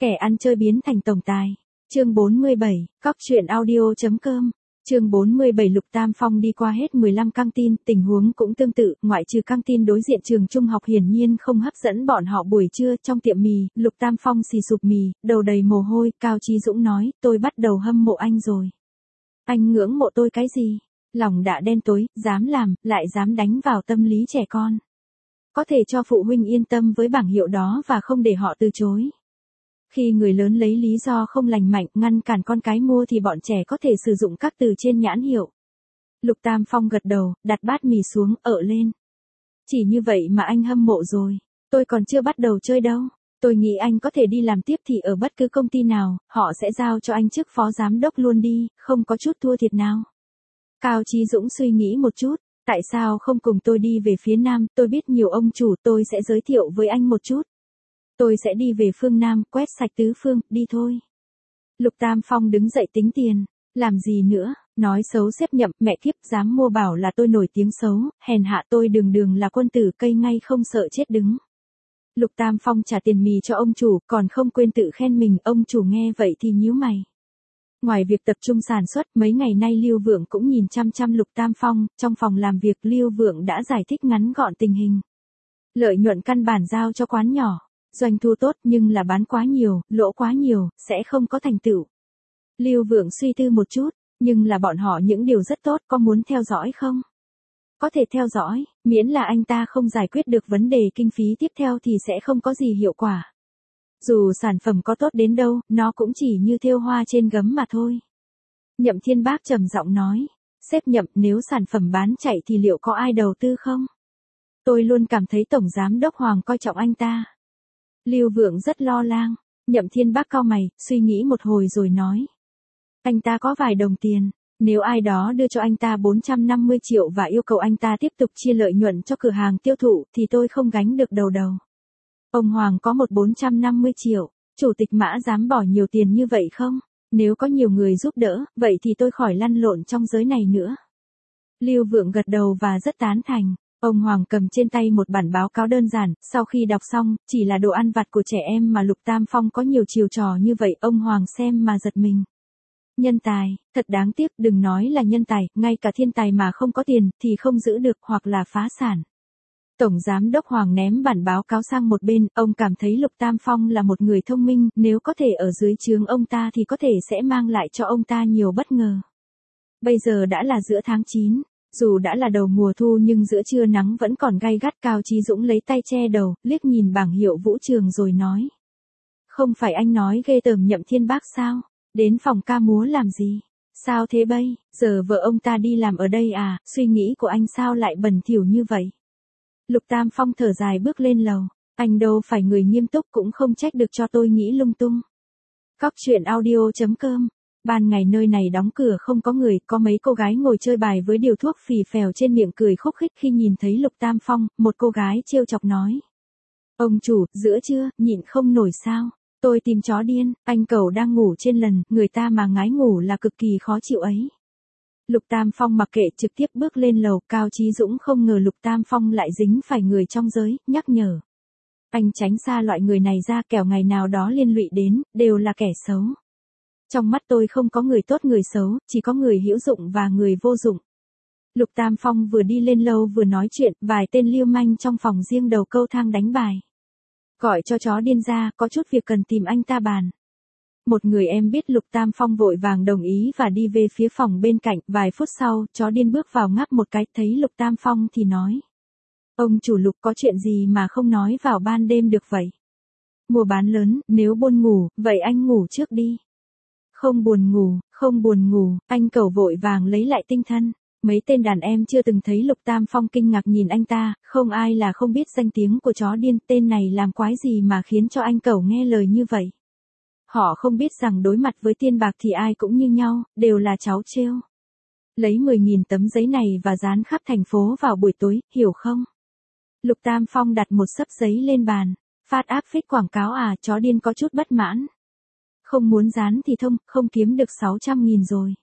Kẻ ăn chơi biến thành tổng tài. Chương 47, Cóc truyện audio.com. Chương 47 Lục Tam Phong đi qua hết 15 căng tin, tình huống cũng tương tự, ngoại trừ căng tin đối diện trường trung học hiển nhiên không hấp dẫn bọn họ buổi trưa. Trong tiệm mì, Lục Tam Phong xì sụp mì, đầu đầy mồ hôi, Cao Chí Dũng nói, tôi bắt đầu hâm mộ anh rồi. Anh ngưỡng mộ tôi cái gì? Lòng đã đen tối, dám làm, lại dám đánh vào tâm lý trẻ con. Có thể cho phụ huynh yên tâm với bảng hiệu đó và không để họ từ chối. Khi người lớn lấy lý do không lành mạnh ngăn cản con cái mua thì bọn trẻ có thể sử dụng các từ trên nhãn hiệu. Lục Tam Phong gật đầu, đặt bát mì xuống, lên. Chỉ như vậy mà anh hâm mộ rồi. Tôi còn chưa bắt đầu chơi đâu. Tôi nghĩ anh có thể đi làm tiếp thì ở bất cứ công ty nào, họ sẽ giao cho anh chức phó giám đốc luôn đi, không có chút thua thiệt nào. Cao Chí Dũng suy nghĩ một chút, tại sao không cùng tôi đi về phía Nam, tôi biết nhiều ông chủ, tôi sẽ giới thiệu với anh một chút. Tôi sẽ đi về phương Nam, quét sạch tứ phương, đi thôi. Lục Tam Phong đứng dậy tính tiền, làm gì nữa, nói xấu sếp Nhậm, mẹ kiếp, dám mua bảo là tôi nổi tiếng xấu, hèn hạ tôi đường là quân tử cây ngay không sợ chết đứng. Lục Tam Phong trả tiền mì cho ông chủ, còn không quên tự khen mình, ông chủ nghe vậy thì nhíu mày. Ngoài việc tập trung sản xuất, mấy ngày nay Lưu Vượng cũng nhìn chăm Lục Tam Phong, trong phòng làm việc Lưu Vượng đã giải thích ngắn gọn tình hình. Lợi nhuận căn bản giao cho quán nhỏ. Doanh thu tốt nhưng là bán quá nhiều, lỗ quá nhiều, sẽ không có thành tựu. Lưu Vượng suy tư một chút, nhưng là bọn họ những điều rất tốt, có muốn theo dõi không? Có thể theo dõi, miễn là anh ta không giải quyết được vấn đề kinh phí tiếp theo thì sẽ không có gì hiệu quả. Dù sản phẩm có tốt đến đâu, nó cũng chỉ như thêu hoa trên gấm mà thôi. Nhậm Thiên Bác trầm giọng nói, sếp Nhậm, nếu sản phẩm bán chạy thì liệu có ai đầu tư không? Tôi luôn cảm thấy Tổng Giám đốc Hoàng coi trọng anh ta. Lưu Vượng rất lo lắng, Nhậm Thiên Bác cau mày, suy nghĩ một hồi rồi nói. Anh ta có vài đồng tiền, nếu ai đó đưa cho anh ta 450 triệu và yêu cầu anh ta tiếp tục chia lợi nhuận cho cửa hàng tiêu thụ thì tôi không gánh được đầu. Ông Hoàng có một 450 triệu, chủ tịch Mã dám bỏ nhiều tiền như vậy không? Nếu có nhiều người giúp đỡ, vậy thì tôi khỏi lăn lộn trong giới này nữa. Lưu Vượng gật đầu và rất tán thành. Ông Hoàng cầm trên tay một bản báo cáo đơn giản, sau khi đọc xong, chỉ là đồ ăn vặt của trẻ em mà Lục Tam Phong có nhiều chiêu trò như vậy, ông Hoàng xem mà giật mình. Nhân tài, thật đáng tiếc, đừng nói là nhân tài, ngay cả thiên tài mà không có tiền, thì không giữ được hoặc là phá sản. Tổng Giám đốc Hoàng ném bản báo cáo sang một bên, ông cảm thấy Lục Tam Phong là một người thông minh, nếu có thể ở dưới trướng ông ta thì có thể sẽ mang lại cho ông ta nhiều bất ngờ. Bây giờ đã là giữa tháng 9. Dù đã là đầu mùa thu nhưng giữa trưa nắng vẫn còn gay gắt. Cao Chí Dũng lấy tay che đầu, liếc nhìn bảng hiệu vũ trường rồi nói. Không phải anh nói ghê tởm Nhậm Thiên Bác sao? Đến phòng ca múa làm gì? Sao thế bây? Giờ vợ ông ta đi làm ở đây à? Suy nghĩ của anh sao lại bẩn thỉu như vậy? Lục Tam Phong thở dài bước lên lầu. Anh đâu phải người nghiêm túc, cũng không trách được cho tôi nghĩ lung tung. Cóc truyện audio.com. Ban ngày nơi này đóng cửa không có người, có mấy cô gái ngồi chơi bài với điều thuốc phì phèo trên miệng cười khúc khích khi nhìn thấy Lục Tam Phong, một cô gái trêu chọc nói. Ông chủ, giữa trưa, nhịn không nổi sao? Tôi tìm chó điên, anh cẩu đang ngủ trên lần, người ta mà ngái ngủ là cực kỳ khó chịu ấy. Lục Tam Phong mặc kệ trực tiếp bước lên lầu. Cao Chí Dũng không ngờ Lục Tam Phong lại dính phải người trong giới, nhắc nhở. Anh tránh xa loại người này ra, kẻo ngày nào đó liên lụy đến, đều là kẻ xấu. Trong mắt tôi không có người tốt người xấu, chỉ có người hữu dụng và người vô dụng. Lục Tam Phong vừa đi lên lâu vừa nói chuyện, vài tên lưu manh trong phòng riêng đầu câu thang đánh bài. Gọi cho chó điên ra, có chút việc cần tìm anh ta bàn. Một người em biết Lục Tam Phong vội vàng đồng ý và đi về phía phòng bên cạnh, vài phút sau, chó điên bước vào ngáp một cái, thấy Lục Tam Phong thì nói. Ông chủ Lục, có chuyện gì mà không nói vào ban đêm được vậy? Mua bán lớn, nếu buồn ngủ, vậy anh ngủ trước đi. Không buồn ngủ, anh cẩu vội vàng lấy lại tinh thần. Mấy tên đàn em chưa từng thấy Lục Tam Phong kinh ngạc nhìn anh ta, không ai là không biết danh tiếng của chó điên, tên này làm quái gì mà khiến cho anh cẩu nghe lời như vậy. Họ không biết rằng đối mặt với tiền bạc thì ai cũng như nhau, đều là cháu trêu. Lấy 10.000 tấm giấy này và dán khắp thành phố vào buổi tối, hiểu không? Lục Tam Phong đặt một xấp giấy lên bàn. Phát áp phích quảng cáo à? Chó điên có chút bất mãn. Không muốn dán thì thông, không kiếm được 600.000 rồi.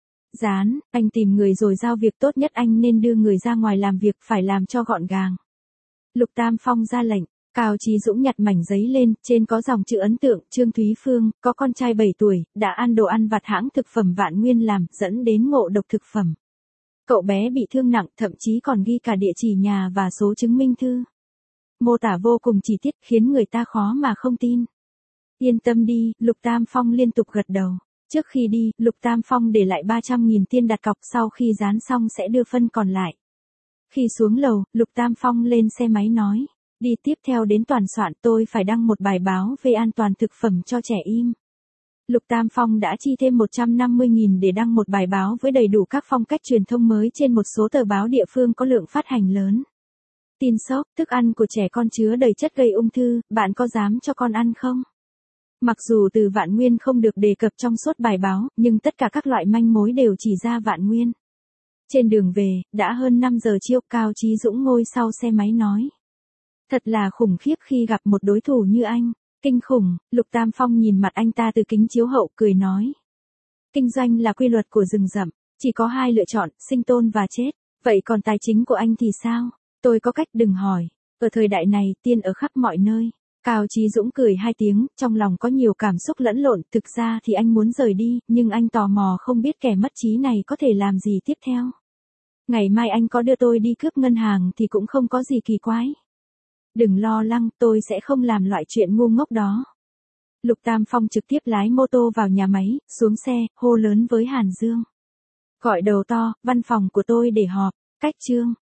Dán, anh tìm người rồi giao việc, tốt nhất anh nên đưa người ra ngoài làm việc, phải làm cho gọn gàng. Lục Tam Phong ra lệnh, Cao Chí Dũng nhặt mảnh giấy lên, trên có dòng chữ ấn tượng, Trương Thúy Phương, có con trai 7 tuổi, đã ăn đồ ăn vặt hãng thực phẩm Vạn Nguyên làm, dẫn đến ngộ độc thực phẩm. Cậu bé bị thương nặng, thậm chí còn ghi cả địa chỉ nhà và số chứng minh thư. Mô tả vô cùng chi tiết, khiến người ta khó mà không tin. Yên tâm đi, Lục Tam Phong liên tục gật đầu. Trước khi đi, Lục Tam Phong để lại 300.000 tiền đặt cọc, sau khi dán xong sẽ đưa phân còn lại. Khi xuống lầu, Lục Tam Phong lên xe máy nói. Đi tiếp theo đến Toàn Soạn, tôi phải đăng một bài báo về an toàn thực phẩm cho trẻ em. Lục Tam Phong đã chi thêm 150.000 để đăng một bài báo với đầy đủ các phong cách truyền thông mới trên một số tờ báo địa phương có lượng phát hành lớn. Tin sốc, thức ăn của trẻ con chứa đầy chất gây ung thư, bạn có dám cho con ăn không? Mặc dù từ Vạn Nguyên không được đề cập trong suốt bài báo, nhưng tất cả các loại manh mối đều chỉ ra Vạn Nguyên. Trên đường về, đã hơn 5 giờ chiều, Cao Chí Dũng ngồi sau xe máy nói. Thật là khủng khiếp khi gặp một đối thủ như anh. Kinh khủng, Lục Tam Phong nhìn mặt anh ta từ kính chiếu hậu, cười nói. Kinh doanh là quy luật của rừng rậm, chỉ có hai lựa chọn, sinh tồn và chết. Vậy còn tài chính của anh thì sao? Tôi có cách, đừng hỏi. Ở thời đại này, tiền ở khắp mọi nơi. Cao Chí Dũng cười 2 tiếng, trong lòng có nhiều cảm xúc lẫn lộn. Thực ra thì anh muốn rời đi, nhưng anh tò mò không biết kẻ mất trí này có thể làm gì tiếp theo. Ngày mai anh có đưa tôi đi cướp ngân hàng thì cũng không có gì kỳ quái. Đừng lo lắng, tôi sẽ không làm loại chuyện ngu ngốc đó. Lục Tam Phong trực tiếp lái mô tô vào nhà máy, xuống xe, hô lớn với Hàn Dương. Gọi đầu to, văn phòng của tôi để họp, cách chương.